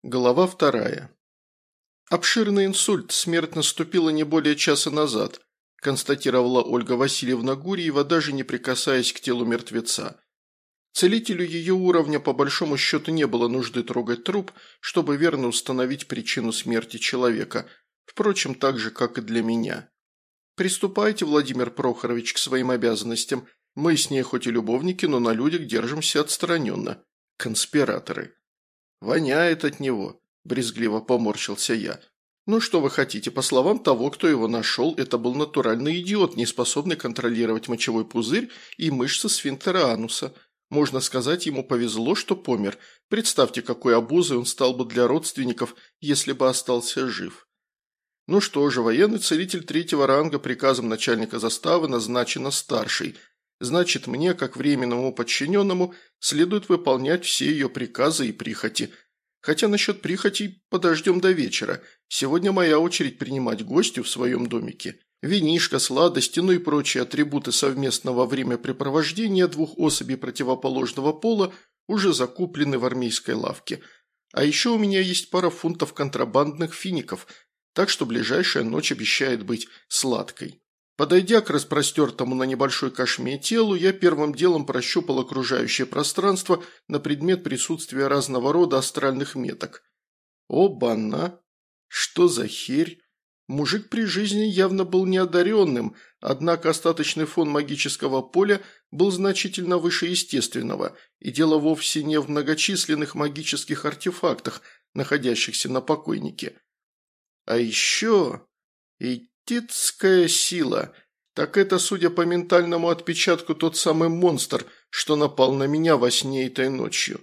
Глава 2. «Обширный инсульт, смерть наступила не более часа назад», констатировала Ольга Васильевна Гурьева, даже не прикасаясь к телу мертвеца. Целителю ее уровня по большому счету не было нужды трогать труп, чтобы верно установить причину смерти человека, впрочем, так же, как и для меня. «Приступайте, Владимир Прохорович, к своим обязанностям. Мы с ней хоть и любовники, но на людях держимся отстраненно. Конспираторы». «Воняет от него», – брезгливо поморщился я. «Ну что вы хотите, по словам того, кто его нашел, это был натуральный идиот, не способный контролировать мочевой пузырь и мышцы сфинктера ануса. Можно сказать, ему повезло, что помер. Представьте, какой обузой он стал бы для родственников, если бы остался жив». Ну что же, военный целитель 3-го ранга приказом начальника заставы назначена старшей. Значит, мне, как временному подчиненному, следует выполнять все ее приказы и прихоти. Хотя насчет прихотей подождем до вечера. Сегодня моя очередь принимать гостю в своем домике. Винишко, сладости, ну и прочие атрибуты совместного времяпрепровождения двух особей противоположного пола уже закуплены в армейской лавке. А еще у меня есть пара фунтов контрабандных фиников, так что ближайшая ночь обещает быть сладкой. Подойдя к распростертому на небольшой кошме телу, я первым делом прощупал окружающее пространство на предмет присутствия разного рода астральных меток. Оба-на! Что за херь? Мужик при жизни явно был неодаренным, однако остаточный фон магического поля был значительно выше естественного, и дело вовсе не в многочисленных магических артефактах, находящихся на покойнике. А еще... Этитская сила. Так это, судя по ментальному отпечатку, тот самый монстр, что напал на меня во сне этой ночью.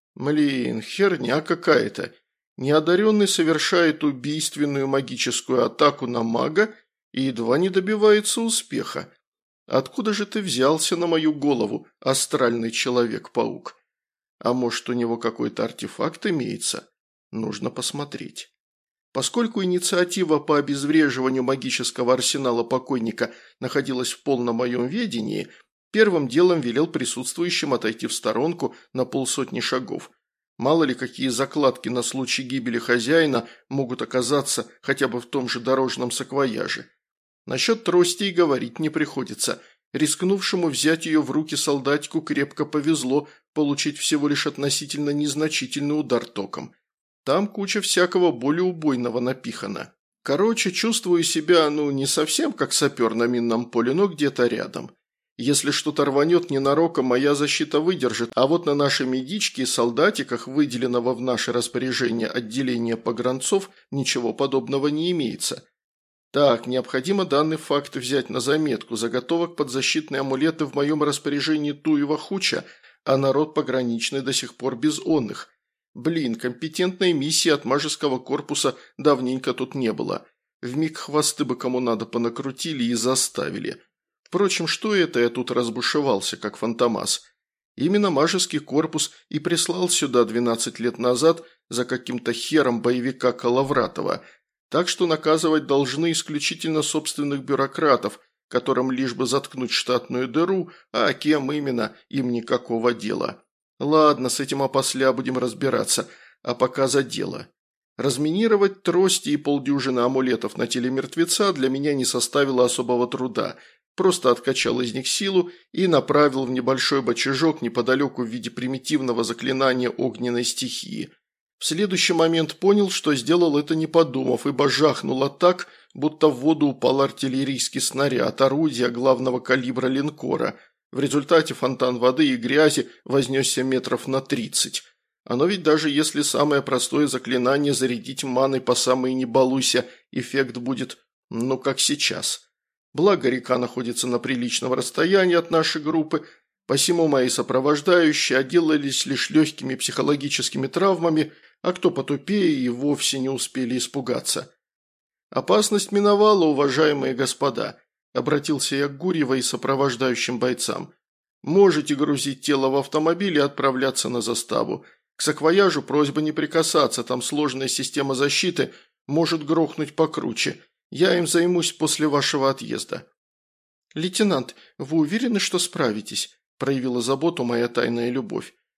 Блин, херня какая-то. Неодаренный совершает убийственную магическую атаку на мага и едва не добивается успеха. Откуда же ты взялся на мою голову, астральный человек-паук? А может, у него какой-то артефакт имеется? Нужно посмотреть. Поскольку инициатива по обезвреживанию магического арсенала покойника находилась в полном моем ведении, первым делом велел присутствующим отойти в сторонку на 50 шагов. Мало ли какие закладки на случай гибели хозяина могут оказаться хотя бы в том же дорожном саквояже. Насчет трости и говорить не приходится. Рискнувшему взять ее в руки солдатику крепко повезло получить всего лишь относительно незначительный удар током. Там куча всякого более убойного напихана. Короче, чувствую себя, не совсем как сапер на минном поле, но где-то рядом. Если что-то рванет ненароком, моя защита выдержит, а вот на нашей медичке и солдатиках, выделенного в наше распоряжение отделения погранцов, ничего подобного не имеется. Так, необходимо данный факт взять на заметку. Заготовок под защитные амулеты в моем распоряжении туева хуча, а народ пограничный до сих пор без онных. Блин, компетентной миссии от мажеского корпуса давненько тут не было. Вмиг хвосты бы кому надо понакрутили и заставили. Впрочем, что это я тут разбушевался, как фантомас? Именно мажеский корпус и прислал сюда 12 лет назад за каким-то хером боевика Коловратова. Так что наказывать должны исключительно собственных бюрократов, которым лишь бы заткнуть штатную дыру, а кем именно, им никакого дела. Ладно, с этим опосля будем разбираться, а пока за дело. Разминировать трости и полдюжины амулетов на теле мертвеца для меня не составило особого труда. Просто откачал из них силу и направил в небольшой бочажок неподалеку в виде примитивного заклинания огненной стихии. В следующий момент понял, что сделал это не подумав, ибо жахнуло так, будто в воду упал артиллерийский снаряд, орудия главного калибра линкора. В результате фонтан воды и грязи вознесся метров на 30. Оно ведь даже если самое простое заклинание зарядить маной по самой не балуйся, эффект будет, как сейчас. Благо река находится на приличном расстоянии от нашей группы, посему мои сопровождающие отделались лишь легкими психологическими травмами, а кто потупее и вовсе не успели испугаться. Опасность миновала, уважаемые господа. Обратился я к Гурьевой и сопровождающим бойцам. «Можете грузить тело в автомобиль и отправляться на заставу. К саквояжу просьба не прикасаться, там сложная система защиты, может грохнуть покруче. Я им займусь после вашего отъезда». «Лейтенант, вы уверены, что справитесь?» – проявила заботу моя тайная любовь.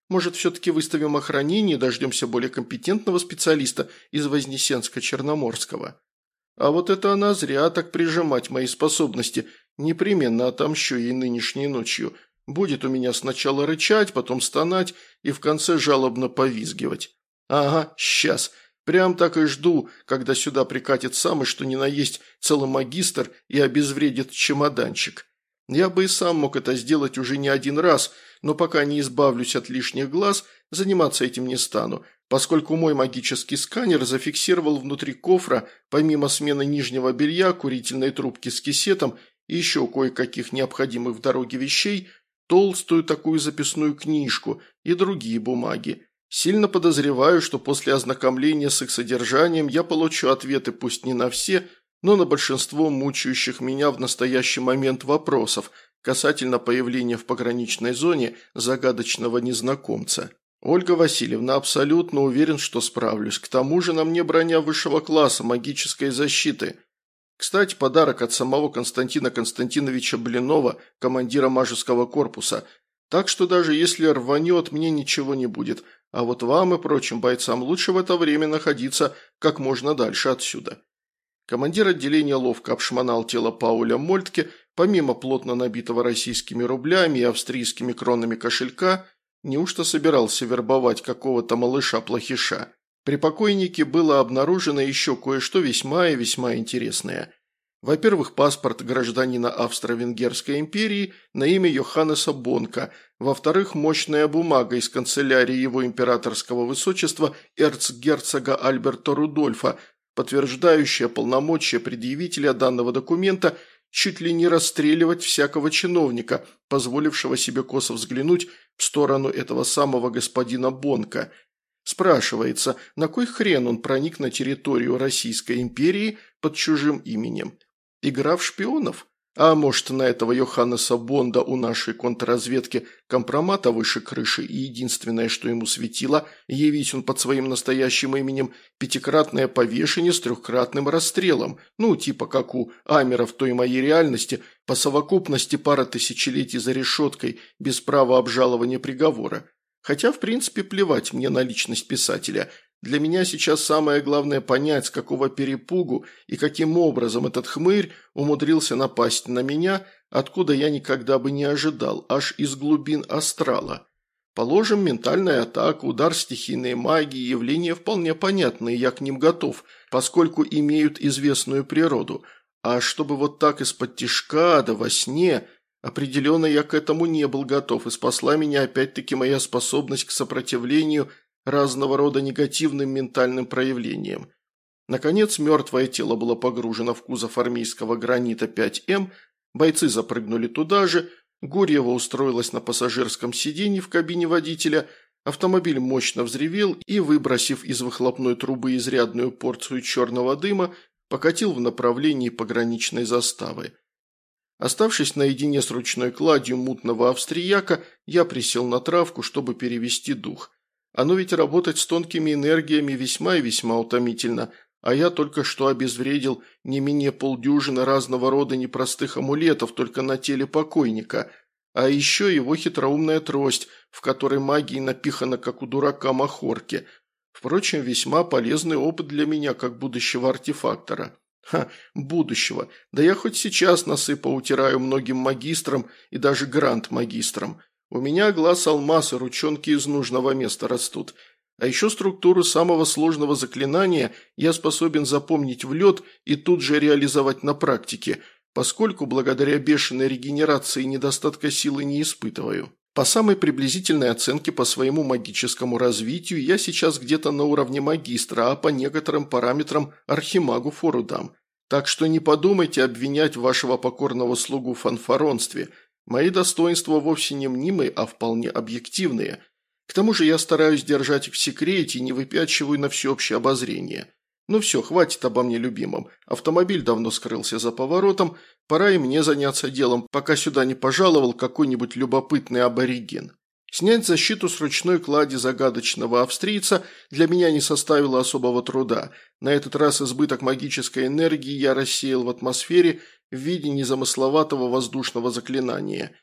Может, все-таки выставим охранение и дождемся более компетентного специалиста из Вознесенска-Черноморского? А вот это она зря так прижимать мои способности. Непременно отомщу ей нынешней ночью. Будет у меня сначала рычать, потом стонать и в конце жалобно повизгивать. Ага, сейчас. Прям так и жду, когда сюда прикатит самый, что ни на есть, целый магистр и обезвредит чемоданчик. Я бы и сам мог это сделать уже не один раз, но пока не избавлюсь от лишних глаз, заниматься этим не стану, поскольку мой магический сканер зафиксировал внутри кофра, помимо смены нижнего белья, курительной трубки с кисетом и еще кое-каких необходимых в дороге вещей, толстую такую записную книжку и другие бумаги. Сильно подозреваю, что после ознакомления с их содержанием я получу ответы пусть не на все, но на большинство мучающих меня в настоящий момент вопросов касательно появления в пограничной зоне загадочного незнакомца. Ольга Васильевна, абсолютно уверен, что справлюсь. К тому же на мне броня высшего класса магической защиты. Кстати, подарок от самого Константина Константиновича Блинова, командира Мажеского корпуса. Так что даже если рванет, мне ничего не будет. А вот вам и прочим бойцам лучше в это время находиться как можно дальше отсюда. Командир отделения ловко обшмонал тело Пауля Мольтке, помимо плотно набитого российскими рублями и австрийскими кронами кошелька, неужто собирался вербовать какого-то малыша-плохиша. При покойнике было обнаружено еще кое-что весьма и весьма интересное. Во-первых, паспорт гражданина Австро-Венгерской империи на имя Йоханнеса Бонка. Во-вторых, мощная бумага из канцелярии его императорского высочества эрцгерцога Альберта Рудольфа, подтверждающая полномочия предъявителя данного документа чуть ли не расстреливать всякого чиновника, позволившего себе косо взглянуть в сторону этого самого господина Бонка. Спрашивается, на кой хрен он проник на территорию Российской империи под чужим именем? Игра в шпионов? А может, на этого Йоханнеса Бонда у нашей контрразведки компромата выше крыши, и единственное, что ему светило, явить он под своим настоящим именем пятикратное повешение с трехкратным расстрелом, ну, типа как у Амера в той моей реальности, по совокупности пара тысячелетий за решеткой, без права обжалования приговора. Хотя, в принципе, плевать мне на личность писателя. Для меня сейчас самое главное понять, с какого перепугу и каким образом этот хмырь умудрился напасть на меня, откуда я никогда бы не ожидал, аж из глубин астрала. Положим, ментальная атака, удар стихийной магии, явления вполне понятные, я к ним готов, поскольку имеют известную природу. А чтобы вот так из-под тишка, да во сне... Определенно я к этому не был готов, и спасла меня опять-таки моя способность к сопротивлению разного рода негативным ментальным проявлениям. Наконец, мертвое тело было погружено в кузов армейского гранита 5М, бойцы запрыгнули туда же, Гурьева устроилась на пассажирском сиденье в кабине водителя, автомобиль мощно взревел и, выбросив из выхлопной трубы изрядную порцию черного дыма, покатил в направлении пограничной заставы. Оставшись наедине с ручной кладью мутного австрияка, я присел на травку, чтобы перевести дух. Оно ведь работать с тонкими энергиями весьма и весьма утомительно, а я только что обезвредил не менее полдюжины разного рода непростых амулетов только на теле покойника, а еще его хитроумная трость, в которой магии напихана, как у дурака махорки. Впрочем, весьма полезный опыт для меня, как будущего артефактора. Будущего. Да я хоть сейчас носы поутираю многим магистрам и даже гранд-магистрам. У меня глаз алмаз и ручонки из нужного места растут. А еще структуру самого сложного заклинания я способен запомнить в лед и тут же реализовать на практике, поскольку благодаря бешеной регенерации недостатка силы не испытываю. По самой приблизительной оценке по своему магическому развитию я сейчас где-то на уровне магистра, а по некоторым параметрам архимагу фору дам. Так что не подумайте обвинять вашего покорного слугу в фанфаронстве. Мои достоинства вовсе не мнимые, а вполне объективные. К тому же я стараюсь держать их в секрете и не выпячиваю на всеобщее обозрение. Ну все, хватит обо мне любимом. Автомобиль давно скрылся за поворотом, пора и мне заняться делом, пока сюда не пожаловал какой-нибудь любопытный абориген. Снять защиту с ручной клади загадочного австрийца для меня не составило особого труда. На этот раз избыток магической энергии я рассеял в атмосфере в виде незамысловатого воздушного заклинания.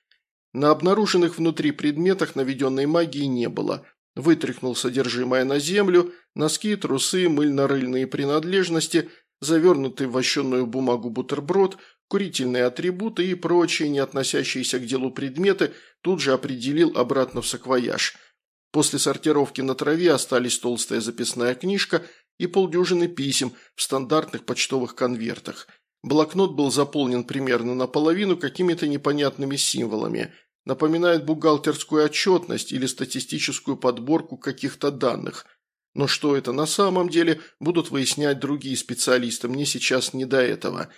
На обнаруженных внутри предметах наведенной магии не было. Вытряхнул содержимое на землю, носки, трусы, мыльно-рыльные принадлежности, завернутый в вощеную бумагу бутерброд, курительные атрибуты и прочие, не относящиеся к делу предметы, тут же определил обратно в саквояж. После сортировки на траве остались толстая записная книжка и полдюжины писем в стандартных почтовых конвертах. Блокнот был заполнен примерно наполовину какими-то непонятными символами. Напоминает бухгалтерскую отчетность или статистическую подборку каких-то данных. Но что это на самом деле, будут выяснять другие специалисты, мне сейчас не до этого.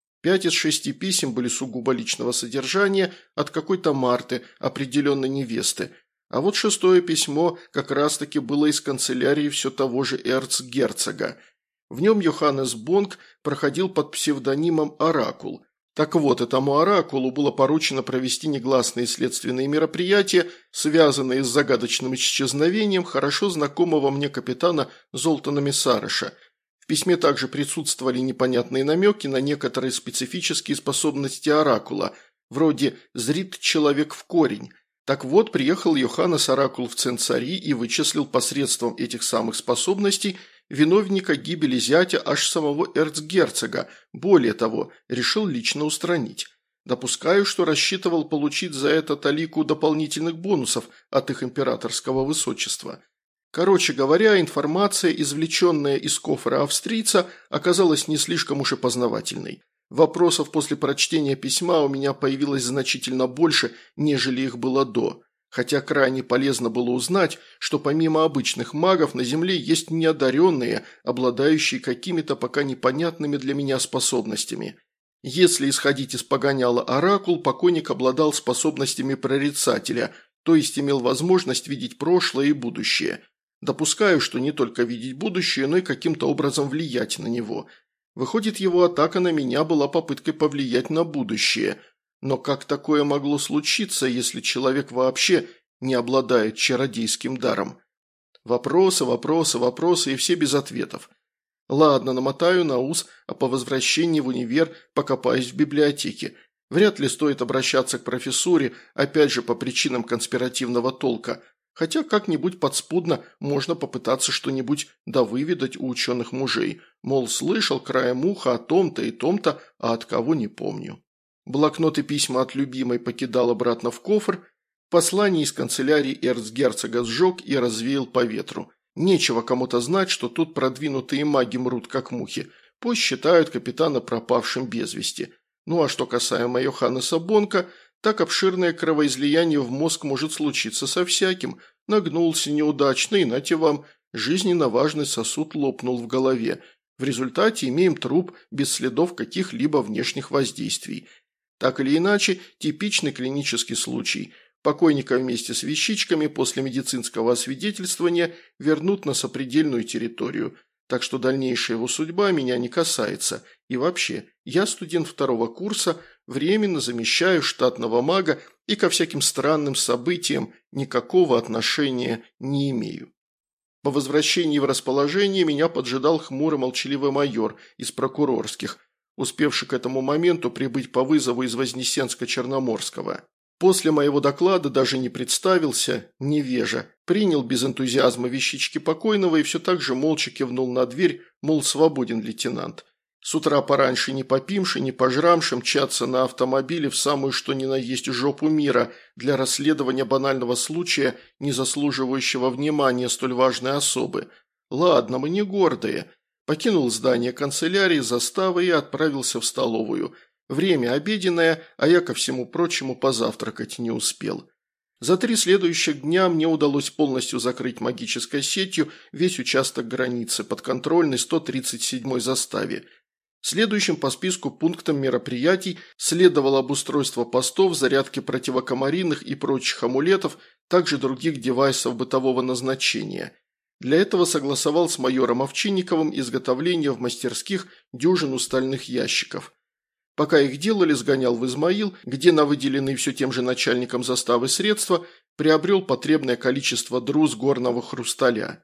5 из 6 писем были сугубо личного содержания от какой-то Марты, определенной невесты. А вот 6-е письмо как раз-таки было из канцелярии все того же эрцгерцога. В нем Йоханнес Бонг проходил под псевдонимом «Оракул». Так вот, этому оракулу было поручено провести негласные следственные мероприятия, связанные с загадочным исчезновением хорошо знакомого мне капитана Золтана Мессареша. В письме также присутствовали непонятные намеки на некоторые специфические способности оракула, вроде «зрит человек в корень». Так вот, приехал Йоханнес Оракул в Ценцари и вычислил посредством этих самых способностей виновника гибели зятя аж самого эрцгерцога, более того, решил лично устранить. Допускаю, что рассчитывал получить за это талику дополнительных бонусов от их императорского высочества. Короче говоря, информация, извлеченная из кофра австрийца, оказалась не слишком уж и познавательной. Вопросов после прочтения письма у меня появилось значительно больше, нежели их было до. Хотя крайне полезно было узнать, что помимо обычных магов на Земле есть неодаренные, обладающие какими-то пока непонятными для меня способностями. Если исходить из погоняла Оракул, покойник обладал способностями прорицателя, то есть имел возможность видеть прошлое и будущее. Допускаю, что не только видеть будущее, но и каким-то образом влиять на него. Выходит, его атака на меня была попыткой повлиять на будущее. Но как такое могло случиться, если человек вообще не обладает чародейским даром? Вопросы, вопросы, вопросы и все без ответов. Ладно, намотаю на ус, а по возвращении в универ покопаюсь в библиотеке. Вряд ли стоит обращаться к профессуре, опять же по причинам конспиративного толка. Хотя как-нибудь подспудно можно попытаться что-нибудь довыведать у ученых мужей. Мол, слышал краем уха о том-то и том-то, а от кого не помню. Блокнот и письма от любимой покидал обратно в кофр. Послание из канцелярии эрцгерцога сжег и развеял по ветру. Нечего кому-то знать, что тут продвинутые маги мрут как мухи. Пусть считают капитана пропавшим без вести. Ну а что касаемо Йоханнеса Бонка, так обширное кровоизлияние в мозг может случиться со всяким. Нагнулся неудачно и, нате вам, жизненно важный сосуд лопнул в голове. В результате имеем труп без следов каких-либо внешних воздействий. Так или иначе, типичный клинический случай. Покойника вместе с вещичками после медицинского освидетельствования вернут на сопредельную территорию. Так что дальнейшая его судьба меня не касается. И вообще, я студент 2-го курса, временно замещаю штатного мага и ко всяким странным событиям никакого отношения не имею. По возвращении в расположение меня поджидал хмурый молчаливый майор из прокурорских, успевший к этому моменту прибыть по вызову из Вознесенска-Черноморского. После моего доклада даже не представился, невежа, принял без энтузиазма вещички покойного и все так же молча кивнул на дверь, мол, свободен лейтенант. С утра пораньше не попимши, не пожрамши мчаться на автомобиле в самую что ни на есть жопу мира для расследования банального случая, не заслуживающего внимания столь важной особы. Ладно, мы не гордые. Покинул здание канцелярии, заставы и отправился в столовую. Время обеденное, а я, ко всему прочему, позавтракать не успел. За 3 следующих дня мне удалось полностью закрыть магической сетью весь участок границы, подконтрольный 137-й заставе. Следующим по списку пунктом мероприятий следовало обустройство постов, зарядки противокомаринных и прочих амулетов, также других девайсов бытового назначения. Для этого согласовал с майором Овчинниковым изготовление в мастерских дюжину стальных ящиков. Пока их делали, сгонял в Измаил, где на выделенные все тем же начальником заставы средства приобрел потребное количество друз горного хрусталя.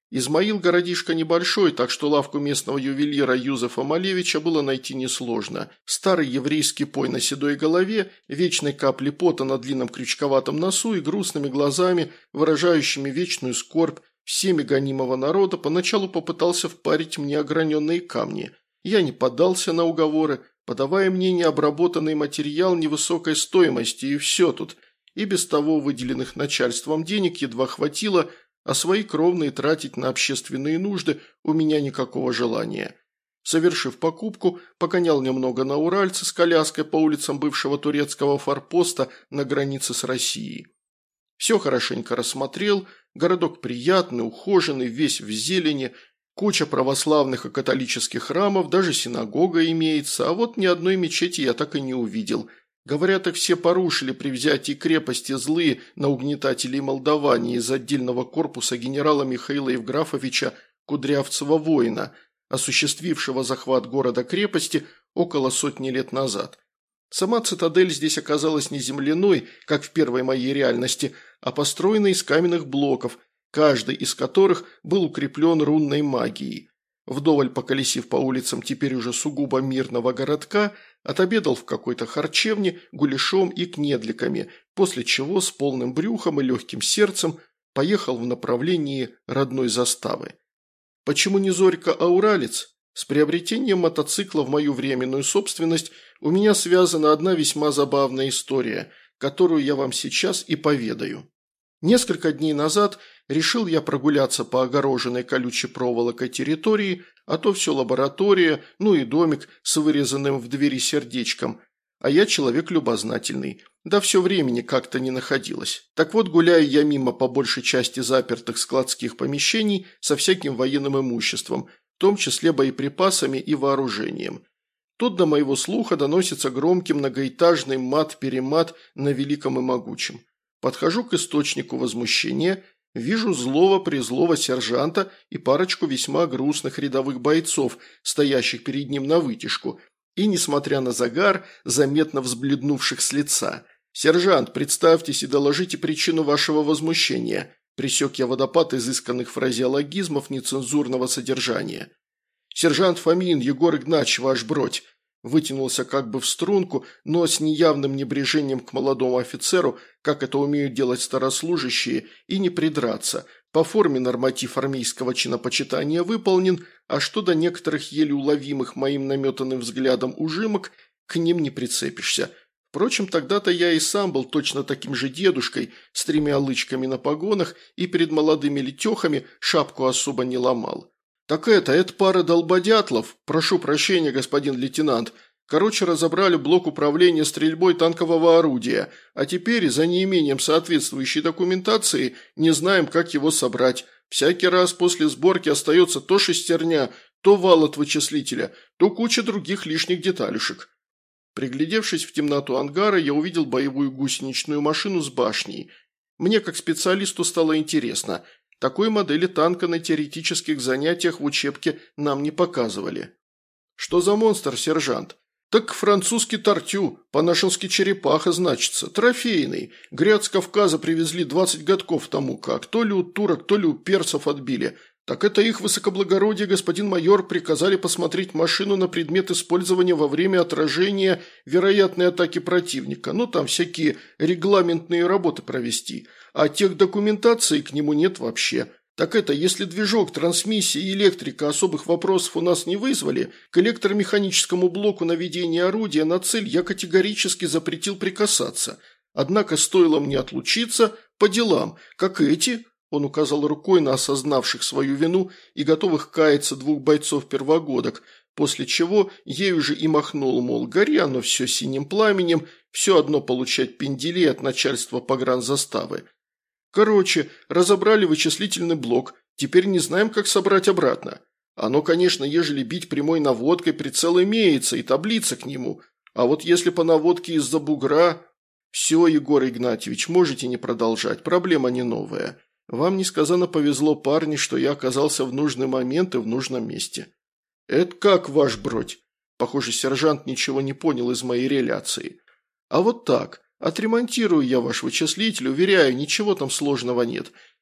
Измаил городишко небольшой, так что лавку местного ювелира Юзефа Малевича было найти несложно. Старый еврейский пой на седой голове, вечной капли пота на длинном крючковатом носу и грустными глазами, выражающими вечную скорбь всеми гонимого народа, поначалу попытался впарить мне ограненные камни. Я не поддался на уговоры, подавая мне необработанный материал невысокой стоимости, и все тут. И без того выделенных начальством денег едва хватило, а свои кровные тратить на общественные нужды у меня никакого желания. Совершив покупку, погонял немного на Уральце с коляской по улицам бывшего турецкого форпоста на границе с Россией. Все хорошенько рассмотрел, городок приятный, ухоженный, весь в зелени, куча православных и католических храмов, даже синагога имеется, а вот ни одной мечети я так и не увидел. Говорят, их все порушили при взятии крепости злые на угнетателей Молдавании из отдельного корпуса генерала Михаила Евграфовича Кудрявцева-воина, осуществившего захват города-крепости около сотни лет назад. Сама цитадель здесь оказалась не земляной, как в первой моей реальности, а построенной из каменных блоков, каждый из которых был укреплен рунной магией. Вдоволь поколесив по улицам теперь уже сугубо мирного городка, отобедал в какой-то харчевне гуляшом и кнедликами, после чего с полным брюхом и легким сердцем поехал в направлении родной заставы. Почему не Зорька, а Уралец? С приобретением мотоцикла в мою временную собственность у меня связана одна весьма забавная история, которую я вам сейчас и поведаю. Несколько дней назад решил я прогуляться по огороженной колючей проволокой территории, а то все лаборатория, ну и домик с вырезанным в двери сердечком. А я человек любознательный, да все времени как-то не находилось. Так вот, гуляю я мимо по большей части запертых складских помещений со всяким военным имуществом, в том числе боеприпасами и вооружением. Тут до моего слуха доносится громкий многоэтажный мат-перемат на великом и могучем. Подхожу к источнику возмущения, вижу злого-призлого сержанта и парочку весьма грустных рядовых бойцов, стоящих перед ним навытяжку, и, несмотря на загар, заметно взбледнувших с лица. «Сержант, представьтесь и доложите причину вашего возмущения», пресек я водопад изысканных фразеологизмов нецензурного содержания. «Сержант Фомин Егор Игнатьевич, ваш бродь», вытянулся как бы в струнку, но с неявным небрежением к молодому офицеру, как это умеют делать старослужащие, и не придраться. По форме норматив армейского чинопочитания выполнен, а что до некоторых еле уловимых моим наметанным взглядом ужимок, к ним не прицепишься. Впрочем, тогда-то я и сам был точно таким же дедушкой, с 3 лычками на погонах, и перед молодыми летехами шапку особо не ломал. «Так это пара долбодятлов. Прошу прощения, господин лейтенант. Короче, разобрали блок управления стрельбой танкового орудия, а теперь, за неимением соответствующей документации, не знаем, как его собрать. Всякий раз после сборки остается то шестерня, то вал от вычислителя, то куча других лишних деталюшек». Приглядевшись в темноту ангара, я увидел боевую гусеничную машину с башней. Мне, как специалисту, стало интересно – такой модели танка на теоретических занятиях в учебке нам не показывали. «Что за монстр, сержант?» «Так французский тортю, по-нашенски черепаха значится, трофейный. Гряд с Кавказа привезли 20 годков тому как, то ли у турок, то ли у перцев отбили. Так это их высокоблагородие, господин майор, приказали посмотреть машину на предмет использования во время отражения вероятной атаки противника, ну там всякие регламентные работы провести». А тех документации к нему нет вообще. Так это, если движок, трансмиссия и электрика особых вопросов у нас не вызвали, к электромеханическому блоку наведения орудия на цель я категорически запретил прикасаться. Однако стоило мне отлучиться по делам, как эти, он указал рукой на осознавших свою вину и готовых каяться 2 бойцов-первогодок, после чего ею же и махнул, мол, гори оно все синим пламенем, все одно получать пенделей от начальства погранзаставы. Короче, разобрали вычислительный блок, теперь не знаем, как собрать обратно. Оно, конечно, ежели бить прямой наводкой, прицел имеется и таблица к нему, а вот если по наводке из-за бугра... Все, Егор Игнатьевич, можете не продолжать, проблема не новая. Вам несказанно повезло, парни, что я оказался в нужный момент и в нужном месте. Это как, ваш бродь? Похоже, сержант ничего не понял из моей реляции. А вот так. Отремонтирую я ваш вычислитель, уверяю, ничего там сложного нет.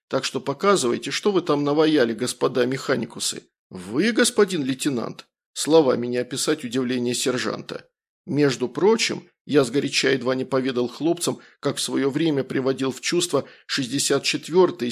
Так что показывайте, что вы там наваяли, господа механикусы». «Вы, господин лейтенант?» Словами не описать удивление сержанта. Между прочим, я сгоряча едва не поведал хлопцам, как в свое время приводил в чувство 64-е,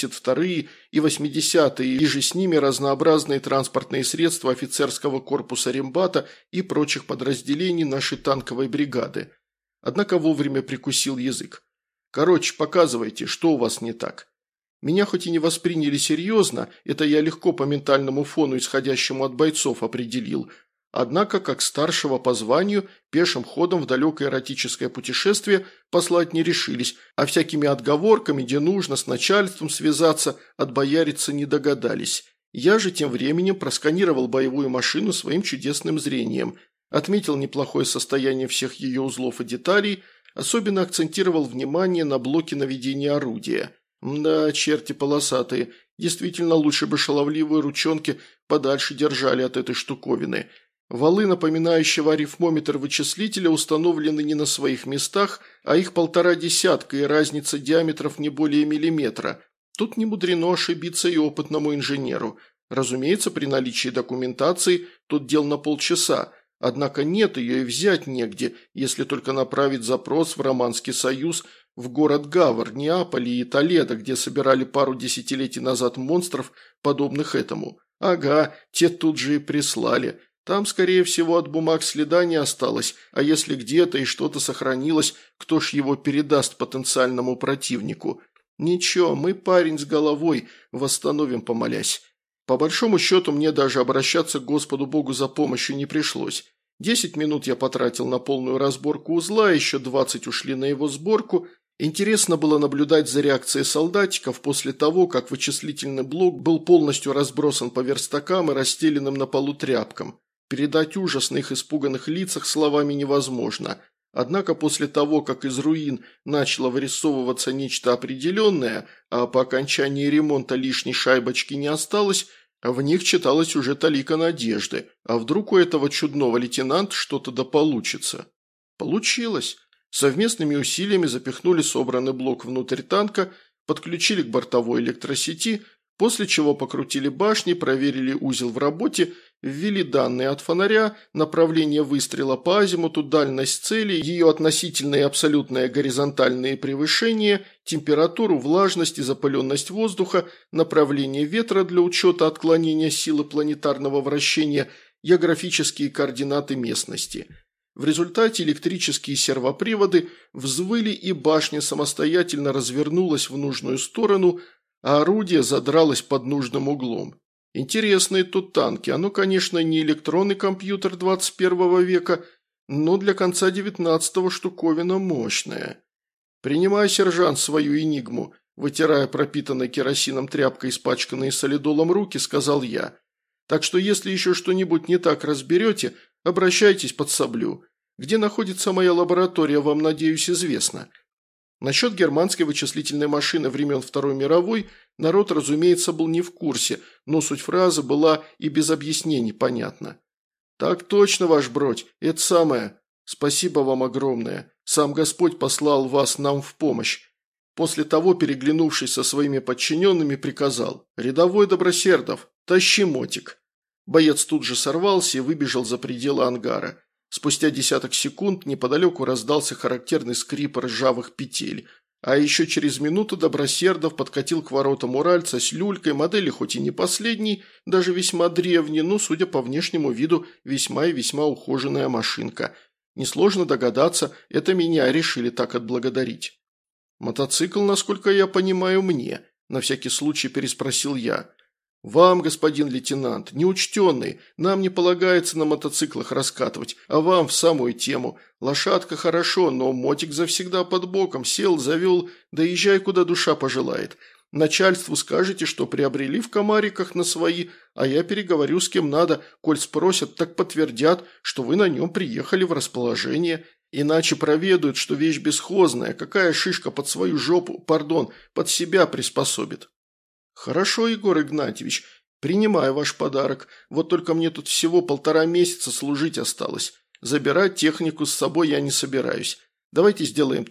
72-е и 80-е, и же с ними разнообразные транспортные средства офицерского корпуса рембата и прочих подразделений нашей танковой бригады. Однако вовремя прикусил язык. «Короче, показывайте, что у вас не так». Меня хоть и не восприняли серьезно, это я легко по ментальному фону, исходящему от бойцов, определил. Однако, как старшего по званию, пешим ходом в далекое эротическое путешествие послать не решились, а всякими отговорками, где нужно с начальством связаться, отбояриться не догадались. Я же тем временем просканировал боевую машину своим чудесным зрением, отметил неплохое состояние всех ее узлов и деталей, особенно акцентировал внимание на блоке наведения орудия. Да, черти полосатые, действительно лучше бы шаловливые ручонки подальше держали от этой штуковины. Валы, напоминающего арифмометр вычислителя, установлены не на своих местах, а их 1,5 десятка и разница диаметров не более миллиметра. Тут не мудрено ошибиться и опытному инженеру. Разумеется, при наличии документации тут дел на полчаса, однако нет ее и взять негде, если только направить запрос в Романский союз, в город Гавр, Неаполь и Толедо, где собирали пару десятилетий назад монстров, подобных этому. Ага, те тут же и прислали. Там, скорее всего, от бумаг следа не осталось, а если где-то и что-то сохранилось, кто ж его передаст потенциальному противнику? Ничего, мы, парень, с головой, восстановим, помолясь. По большому счету, мне даже обращаться к Господу Богу за помощью не пришлось. 10 минут я потратил на полную разборку узла, еще 20 ушли на его сборку. Интересно было наблюдать за реакцией солдатиков после того, как вычислительный блок был полностью разбросан по верстакам и расстеленным на полу тряпкам. Передать ужас на их испуганных лицах словами невозможно. Однако после того, как из руин начало вырисовываться нечто определенное, а по окончании ремонта лишней шайбочки не осталось, в них читалась уже талика надежды. А вдруг у этого чудного лейтенанта что-то да получится? Получилось. Совместными усилиями запихнули собранный блок внутрь танка, подключили к бортовой электросети, после чего покрутили башни, проверили узел в работе, ввели данные от фонаря, направление выстрела по азимуту, дальность цели, ее относительное и абсолютное горизонтальные превышения, температуру, влажность и запыленность воздуха, направление ветра для учета отклонения силы планетарного вращения, географические координаты местности. В результате электрические сервоприводы взвыли, и башня самостоятельно развернулась в нужную сторону, а орудие задралось под нужным углом. Интересные тут танки. Оно, конечно, не электронный компьютер 21 века, но для конца 19-го штуковина мощная. «Принимай, сержант, свою энигму», вытирая пропитанной керосином тряпкой, испачканные солидолом руки, сказал я. «Так что если еще что-нибудь не так разберете, обращайтесь под саблю. Где находится моя лаборатория, вам, надеюсь, известно». Насчет германской вычислительной машины времен Второй мировой народ, разумеется, был не в курсе, но суть фразы была и без объяснений понятна. «Так точно, ваш бродь, это самое. Спасибо вам огромное. Сам Господь послал вас нам в помощь». После того, переглянувшись со своими подчиненными, приказал: «Рядовой Добросердов, тащи мотик». Боец тут же сорвался и выбежал за пределы ангара. Спустя десяток секунд неподалеку раздался характерный скрип ржавых петель, а еще через минуту Добросердов подкатил к воротам уральца с люлькой, модели хоть и не последней, даже весьма древней, но, судя по внешнему виду, весьма и весьма ухоженная машинка. Несложно догадаться, это меня решили так отблагодарить. «Мотоцикл, насколько я понимаю, мне», – на всякий случай переспросил я. «Вам, господин лейтенант, неучтенный, нам не полагается на мотоциклах раскатывать, а вам в самую тему. Лошадка хорошо, но мотик завсегда под боком, сел, завел, да езжай, куда душа пожелает. Начальству скажете, что приобрели в комариках на свои, а я переговорю с кем надо, коль спросят, так подтвердят, что вы на нем приехали в расположение. Иначе проведают, что вещь бесхозная, какая шишка под свою жопу, под себя приспособит». «Хорошо, Егор Игнатьевич, принимаю ваш подарок, вот только мне тут всего 1,5 месяца служить осталось. Забирать технику с собой я не собираюсь. Давайте сделаем так.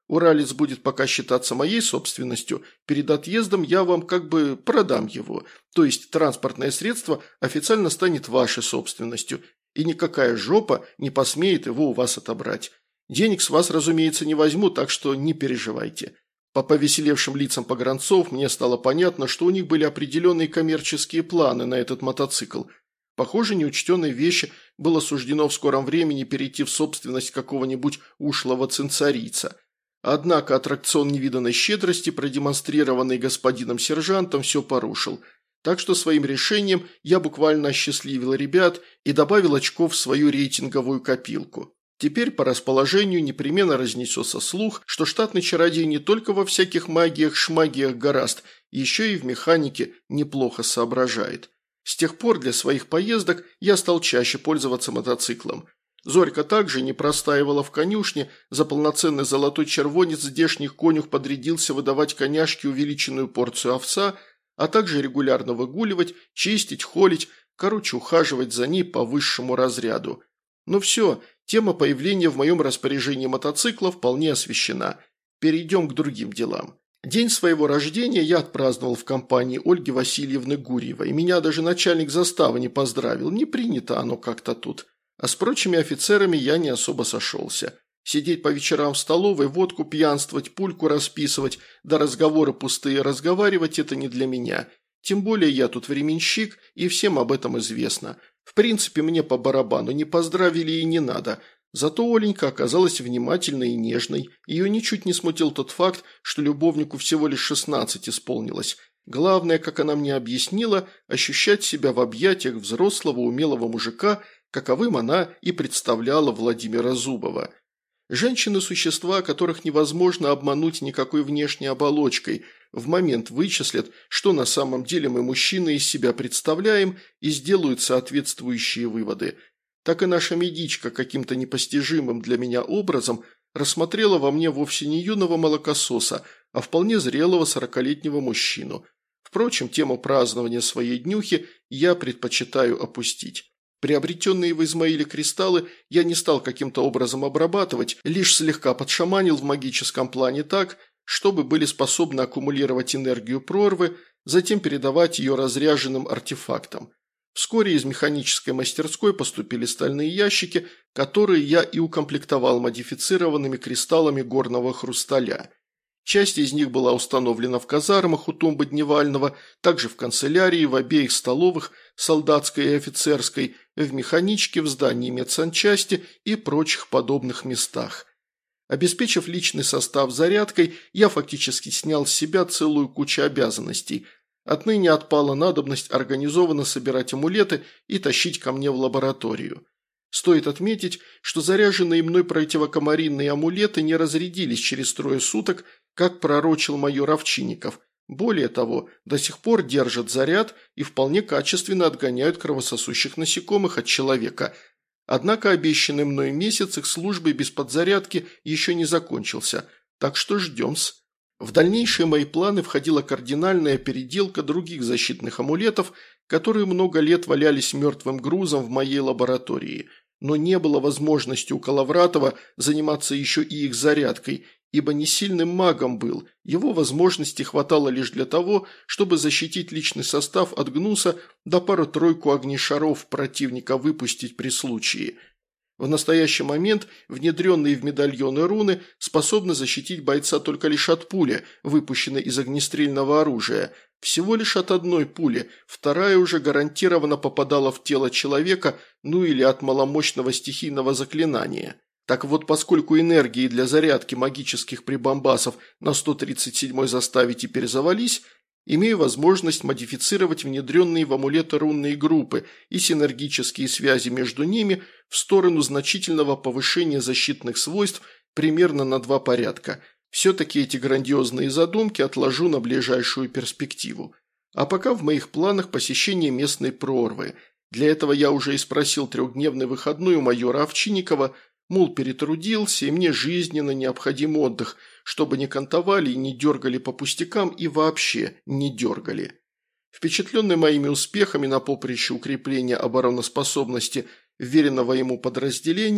Уралец будет пока считаться моей собственностью, перед отъездом я вам как бы продам его, то есть транспортное средство официально станет вашей собственностью, и никакая жопа не посмеет его у вас отобрать. Денег с вас, разумеется, не возьму, так что не переживайте». По повеселевшим лицам погранцов мне стало понятно, что у них были определенные коммерческие планы на этот мотоцикл. Похоже, неучтенной вещи было суждено в скором времени перейти в собственность какого-нибудь ушлого цинцарийца. Однако аттракцион невиданной щедрости, продемонстрированный господином сержантом, все порушил. Так что своим решением я буквально осчастливил ребят и добавил очков в свою рейтинговую копилку. Теперь по расположению непременно разнесется слух, что штатный чародей не только во всяких магиях-шмагиях горазд, еще и в механике неплохо соображает. С тех пор для своих поездок я стал чаще пользоваться мотоциклом. Зорька также не простаивала в конюшне, за полноценный золотой червонец здешних конюх подрядился выдавать коняшке увеличенную порцию овса, а также регулярно выгуливать, чистить, холить, короче, ухаживать за ней по высшему разряду. Ну все, тема появления в моем распоряжении мотоцикла вполне освещена. Перейдем к другим делам. День своего рождения я отпраздновал в компании Ольги Васильевны Гурьевой, и меня даже начальник заставы не поздравил, не принято оно как-то тут. А с прочими офицерами я не особо сошелся. Сидеть по вечерам в столовой, водку пьянствовать, пульку расписывать, да разговоры пустые разговаривать – это не для меня. Тем более я тут временщик, и всем об этом известно. В принципе, мне по барабану, не поздравили и не надо. Зато Оленька оказалась внимательной и нежной. Ее ничуть не смутил тот факт, что любовнику всего лишь 16 исполнилось. Главное, как она мне объяснила, ощущать себя в объятиях взрослого умелого мужика, каковым она и представляла Владимира Зубова. Женщины – существа, которых невозможно обмануть никакой внешней оболочкой. В момент вычислят, что на самом деле мы, мужчины, из себя представляем, и сделают соответствующие выводы. Так и наша медичка каким-то непостижимым для меня образом рассмотрела во мне вовсе не юного молокососа, а вполне зрелого 40-летнего мужчину. Впрочем, тему празднования своей днюхи я предпочитаю опустить. Приобретенные в Измаиле кристаллы я не стал каким-то образом обрабатывать, лишь слегка подшаманил в магическом плане так, чтобы были способны аккумулировать энергию прорвы, затем передавать ее разряженным артефактам. Вскоре из механической мастерской поступили стальные ящики, которые я и укомплектовал модифицированными кристаллами горного хрусталя. Часть из них была установлена в казармах у тумбы Дневального, также в канцелярии, в обеих столовых, солдатской и офицерской, в механичке, в здании медсанчасти и прочих подобных местах. Обеспечив личный состав зарядкой, я фактически снял с себя целую кучу обязанностей. Отныне отпала надобность организованно собирать амулеты и тащить ко мне в лабораторию. Стоит отметить, что заряженные мной противокомаринные амулеты не разрядились через 3 суток, как пророчил майор Овчинников. Более того, до сих пор держат заряд и вполне качественно отгоняют кровососущих насекомых от человека. Однако обещанный мной месяц их службы без подзарядки еще не закончился, так что ждем-с. В дальнейшие мои планы входила кардинальная переделка других защитных амулетов, которые много лет валялись мертвым грузом в моей лаборатории, но не было возможности у Коловратова заниматься еще и их зарядкой, ибо не сильным магом был, его возможностей хватало лишь для того, чтобы защитить личный состав от гнуса да пару-тройку огнешаров противника выпустить при случае. В настоящий момент внедренные в медальоны руны способны защитить бойца только лишь от пули, выпущенной из огнестрельного оружия. Всего лишь от одной пули, вторая уже гарантированно попадала в тело человека, ну или от маломощного стихийного заклинания. Так вот, поскольку энергии для зарядки магических прибамбасов на 137-й заставе теперь завались, имею возможность модифицировать внедренные в амулеты рунные группы и синергические связи между ними в сторону значительного повышения защитных свойств примерно на 2 порядка. Все-таки эти грандиозные задумки отложу на ближайшую перспективу. А пока в моих планах посещение местной прорвы. Для этого я уже и спросил 3-дневный выходной у майора Овчинникова, мол, перетрудился, и мне жизненно необходим отдых, чтобы не кантовали и не дергали по пустякам и вообще не дергали. Впечатленный моими успехами на поприще укрепления обороноспособности веренного ему подразделения,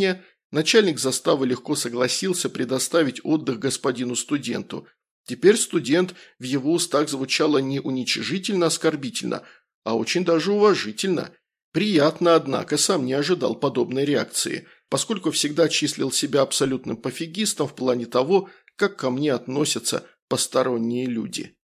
Начальник заставы легко согласился предоставить отдых господину студенту. Теперь студент в его устах звучало не уничижительно-оскорбительно, а очень даже уважительно. Приятно, однако, сам не ожидал подобной реакции, поскольку всегда числил себя абсолютным пофигистом в плане того, как ко мне относятся посторонние люди.